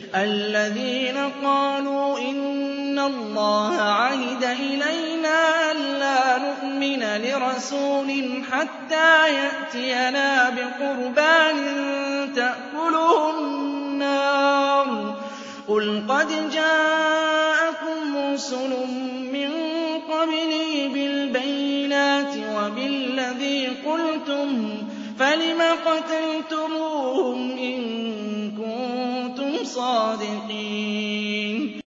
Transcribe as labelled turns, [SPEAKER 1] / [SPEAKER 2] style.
[SPEAKER 1] الَّذِينَ قَالُوا إِنَّ اللَّهَ عَهِدَ إِلَيْنَا أَلَّا نُؤْمِنَ لِرَسُولٍ حَتَّىٰ يَأْتِيَنَا بِقُرْبَانٍ تَأْكُلُهُ النَّارُ قُلْ قَدْ جَاءَكُمْ رُسُلٌ مِّن قَبْلِي بِالْبَيِّنَاتِ وَبِالَّذِي قُلْتُمْ فَلِمَ قَتَلْتُمُوهُمْ إِن كُنتُمْ صَادِقِينَ